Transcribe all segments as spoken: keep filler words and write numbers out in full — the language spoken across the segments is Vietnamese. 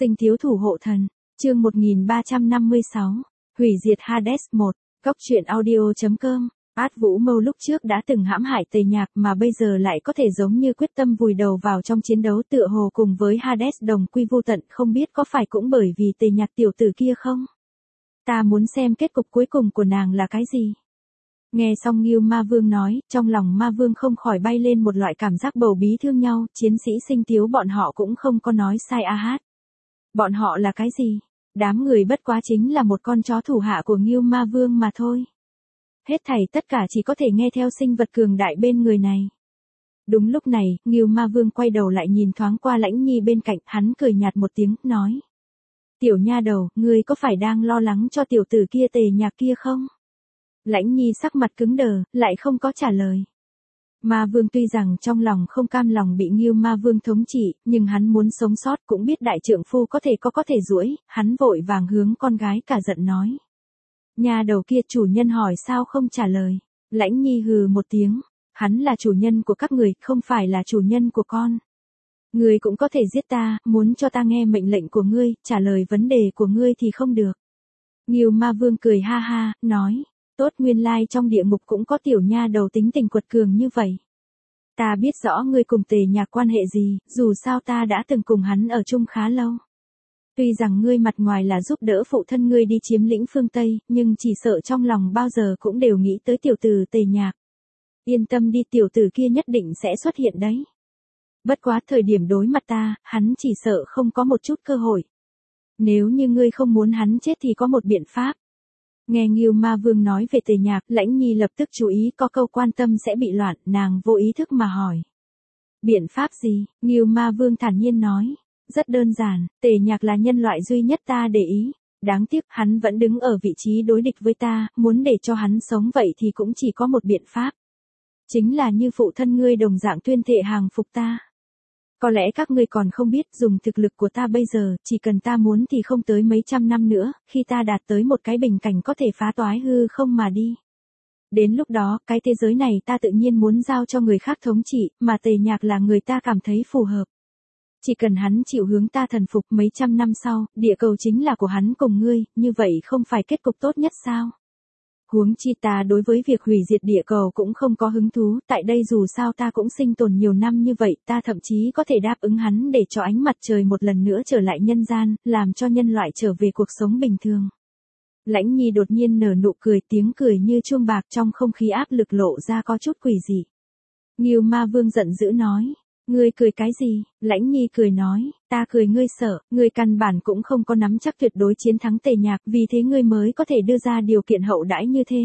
Sinh thiếu thủ hộ thần, chương một nghìn ba trăm năm mươi sáu, hủy diệt Hades một, Cốc truyện audio.com. Át Vũ Mâu lúc trước đã từng hãm hại Tề Nhạc mà bây giờ lại có thể giống như quyết tâm vùi đầu vào trong chiến đấu tựa hồ cùng với Hades đồng quy vô tận, không biết có phải cũng bởi vì Tề Nhạc tiểu tử kia không? Ta muốn xem kết cục cuối cùng của nàng là cái gì? Nghe xong Ngưu Ma Vương nói, trong lòng Ma Vương không khỏi bay lên một loại cảm giác bầu bí thương nhau, chiến sĩ Sinh thiếu bọn họ cũng không có nói sai a hát. Bọn họ là cái gì? Đám người bất quá chính là một con chó thủ hạ của Ngưu Ma Vương mà thôi. Hết thảy tất cả chỉ có thể nghe theo sinh vật cường đại bên người này. Đúng lúc này, Ngưu Ma Vương quay đầu lại nhìn thoáng qua Lãnh Nhi bên cạnh, hắn cười nhạt một tiếng, nói. Tiểu nha đầu, ngươi có phải đang lo lắng cho tiểu tử kia Tề Nhạc kia không? Lãnh Nhi sắc mặt cứng đờ, lại không có trả lời. Ma Vương tuy rằng trong lòng không cam lòng bị Ngưu Ma Vương thống trị, nhưng hắn muốn sống sót cũng biết đại trượng phu có thể có có thể duỗi, hắn vội vàng hướng con gái cả giận nói. Nhà đầu kia chủ nhân hỏi sao không trả lời. Lãnh Nhi hừ một tiếng, hắn là chủ nhân của các người, không phải là chủ nhân của con. Ngươi cũng có thể giết ta, muốn cho ta nghe mệnh lệnh của ngươi, trả lời vấn đề của ngươi thì không được. Ngưu Ma Vương cười ha ha, nói. Tốt, nguyên lai trong địa ngục cũng có tiểu nha đầu tính tình quật cường như vậy. Ta biết rõ ngươi cùng Tề Nhạc quan hệ gì, dù sao ta đã từng cùng hắn ở chung khá lâu. Tuy rằng ngươi mặt ngoài là giúp đỡ phụ thân ngươi đi chiếm lĩnh phương Tây, nhưng chỉ sợ trong lòng bao giờ cũng đều nghĩ tới tiểu tử Tề Nhạc. Yên tâm đi, tiểu tử kia nhất định sẽ xuất hiện đấy. Bất quá thời điểm đối mặt ta, hắn chỉ sợ không có một chút cơ hội. Nếu như ngươi không muốn hắn chết thì có một biện pháp. Nghe Ngưu Ma Vương nói về Tề Nhạc, Lãnh Nhi lập tức chú ý có câu quan tâm sẽ bị loạn, nàng vô ý thức mà hỏi. Biện pháp gì? Ngưu Ma Vương thản nhiên nói. Rất đơn giản, Tề Nhạc là nhân loại duy nhất ta để ý. Đáng tiếc hắn vẫn đứng ở vị trí đối địch với ta, muốn để cho hắn sống vậy thì cũng chỉ có một biện pháp. Chính là như phụ thân ngươi đồng dạng tuyên thệ hàng phục ta. Có lẽ các ngươi còn không biết, dùng thực lực của ta bây giờ, chỉ cần ta muốn thì không tới mấy trăm năm nữa, khi ta đạt tới một cái bình cảnh có thể phá toái hư không mà đi. Đến lúc đó, cái thế giới này ta tự nhiên muốn giao cho người khác thống trị, mà Tề Nhạc là người ta cảm thấy phù hợp. Chỉ cần hắn chịu hướng ta thần phục, mấy trăm năm sau, địa cầu chính là của hắn cùng ngươi, như vậy không phải kết cục tốt nhất sao? Huống chi ta đối với việc hủy diệt địa cầu cũng không có hứng thú, tại đây dù sao ta cũng sinh tồn nhiều năm như vậy, ta thậm chí có thể đáp ứng hắn để cho ánh mặt trời một lần nữa trở lại nhân gian, làm cho nhân loại trở về cuộc sống bình thường. Lãnh Nhi đột nhiên nở nụ cười, tiếng cười như chuông bạc, trong không khí áp lực lộ ra có chút quỷ dị. Ngưu Ma Vương giận dữ nói. Ngươi cười cái gì? Lãnh Nhi cười nói, ta cười ngươi sợ, ngươi căn bản cũng không có nắm chắc tuyệt đối chiến thắng Tề Nhạc, vì thế ngươi mới có thể đưa ra điều kiện hậu đãi như thế.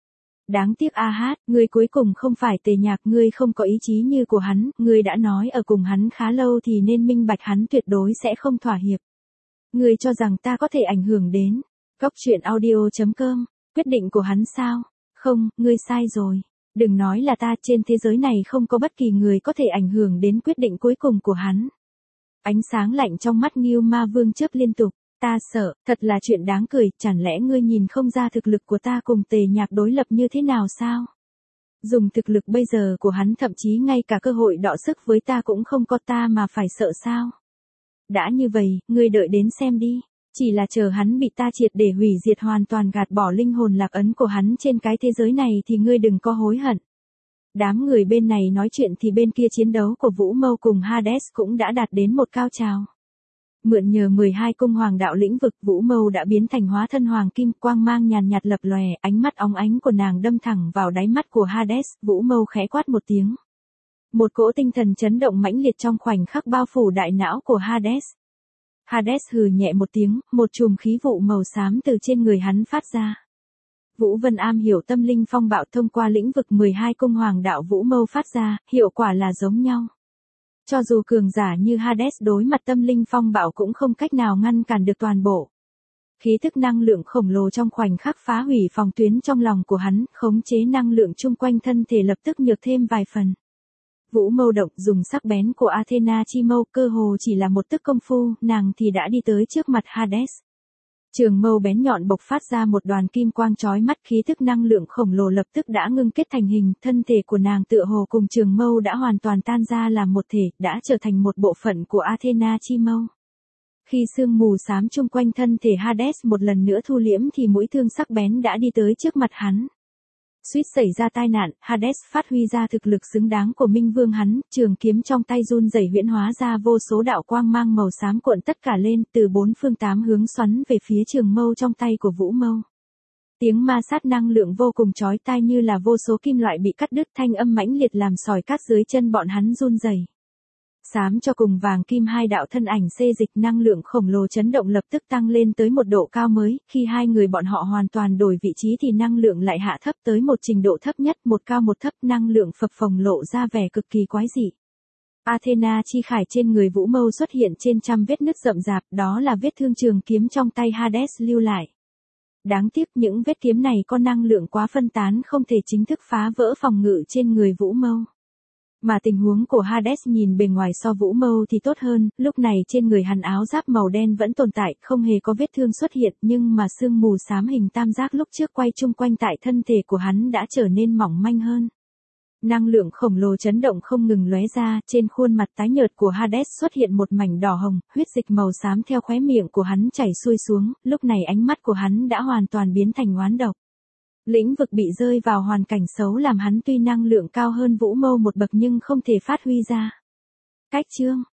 Đáng tiếc a hát, ngươi cuối cùng không phải Tề Nhạc, ngươi không có ý chí như của hắn, ngươi đã nói ở cùng hắn khá lâu thì nên minh bạch hắn tuyệt đối sẽ không thỏa hiệp. Ngươi cho rằng ta có thể ảnh hưởng đến. Cốc truyện audio.com, quyết định của hắn sao? Không, ngươi sai rồi. Đừng nói là ta, trên thế giới này không có bất kỳ người có thể ảnh hưởng đến quyết định cuối cùng của hắn. Ánh sáng lạnh trong mắt Ngưu Ma Vương chớp liên tục. Ta sợ, thật là chuyện đáng cười, chẳng lẽ ngươi nhìn không ra thực lực của ta cùng Tề Nhạc đối lập như thế nào sao? Dùng thực lực bây giờ của hắn thậm chí ngay cả cơ hội đọ sức với ta cũng không có, ta mà phải sợ sao? Đã như vậy, ngươi đợi đến xem đi. Chỉ là chờ hắn bị ta triệt để hủy diệt, hoàn toàn gạt bỏ linh hồn lạc ấn của hắn trên cái thế giới này thì ngươi đừng có hối hận. Đám người bên này nói chuyện thì bên kia chiến đấu của Vũ Mâu cùng Hades cũng đã đạt đến một cao trào. Mượn nhờ mười hai cung hoàng đạo lĩnh vực, Vũ Mâu đã biến thành hóa thân hoàng kim, quang mang nhàn nhạt lập lòe, ánh mắt óng ánh của nàng đâm thẳng vào đáy mắt của Hades. Vũ Mâu khẽ quát một tiếng. Một cỗ tinh thần chấn động mãnh liệt trong khoảnh khắc bao phủ đại não của Hades. Hades hừ nhẹ một tiếng, một chùm khí vụ màu xám từ trên người hắn phát ra. Vũ Vân am hiểu tâm linh phong bạo, thông qua lĩnh vực mười hai cung hoàng đạo Vũ Mâu phát ra, hiệu quả là giống nhau. Cho dù cường giả như Hades đối mặt tâm linh phong bạo cũng không cách nào ngăn cản được toàn bộ. Khí thức năng lượng khổng lồ trong khoảnh khắc phá hủy phòng tuyến trong lòng của hắn, khống chế năng lượng chung quanh thân thể lập tức nhược thêm vài phần. Vũ Mâu động, dùng sắc bén của Athena chi mâu, cơ hồ chỉ là một tức công phu, nàng thì đã đi tới trước mặt Hades. Trường mâu bén nhọn bộc phát ra một đoàn kim quang chói mắt, khí thức năng lượng khổng lồ lập tức đã ngưng kết thành hình, thân thể của nàng tựa hồ cùng trường mâu đã hoàn toàn tan ra làm một thể, đã trở thành một bộ phận của Athena chi mâu. Khi sương mù xám chung quanh thân thể Hades một lần nữa thu liễm thì mũi thương sắc bén đã đi tới trước mặt hắn. Suýt xảy ra tai nạn, Hades phát huy ra thực lực xứng đáng của Minh Vương hắn, trường kiếm trong tay run rẩy huyễn hóa ra vô số đạo quang mang màu xám cuộn tất cả lên, từ bốn phương tám hướng xoắn về phía trường mâu trong tay của Vũ Mâu. Tiếng ma sát năng lượng vô cùng chói tai như là vô số kim loại bị cắt đứt, thanh âm mãnh liệt làm sỏi cát dưới chân bọn hắn run rẩy. Xám cho cùng vàng kim hai đạo thân ảnh xê dịch, năng lượng khổng lồ chấn động lập tức tăng lên tới một độ cao mới, khi hai người bọn họ hoàn toàn đổi vị trí thì năng lượng lại hạ thấp tới một trình độ thấp nhất, một cao một thấp, năng lượng phập phồng lộ ra vẻ cực kỳ quái dị. Athena chi khải trên người Vũ Mâu xuất hiện trên trăm vết nứt rậm rạp, đó là vết thương trường kiếm trong tay Hades lưu lại. Đáng tiếc những vết kiếm này có năng lượng quá phân tán không thể chính thức phá vỡ phòng ngự trên người Vũ Mâu. Mà tình huống của Hades nhìn bề ngoài so Vũ Mâu thì tốt hơn, lúc này trên người hắn áo giáp màu đen vẫn tồn tại, không hề có vết thương xuất hiện, nhưng mà sương mù xám hình tam giác lúc trước quay chung quanh tại thân thể của hắn đã trở nên mỏng manh hơn. Năng lượng khổng lồ chấn động không ngừng lóe ra, trên khuôn mặt tái nhợt của Hades xuất hiện một mảnh đỏ hồng, huyết dịch màu xám theo khóe miệng của hắn chảy xuôi xuống, lúc này ánh mắt của hắn đã hoàn toàn biến thành oán độc. Lĩnh vực bị rơi vào hoàn cảnh xấu làm hắn tuy năng lượng cao hơn Vũ Mâu một bậc nhưng không thể phát huy ra. Cách chương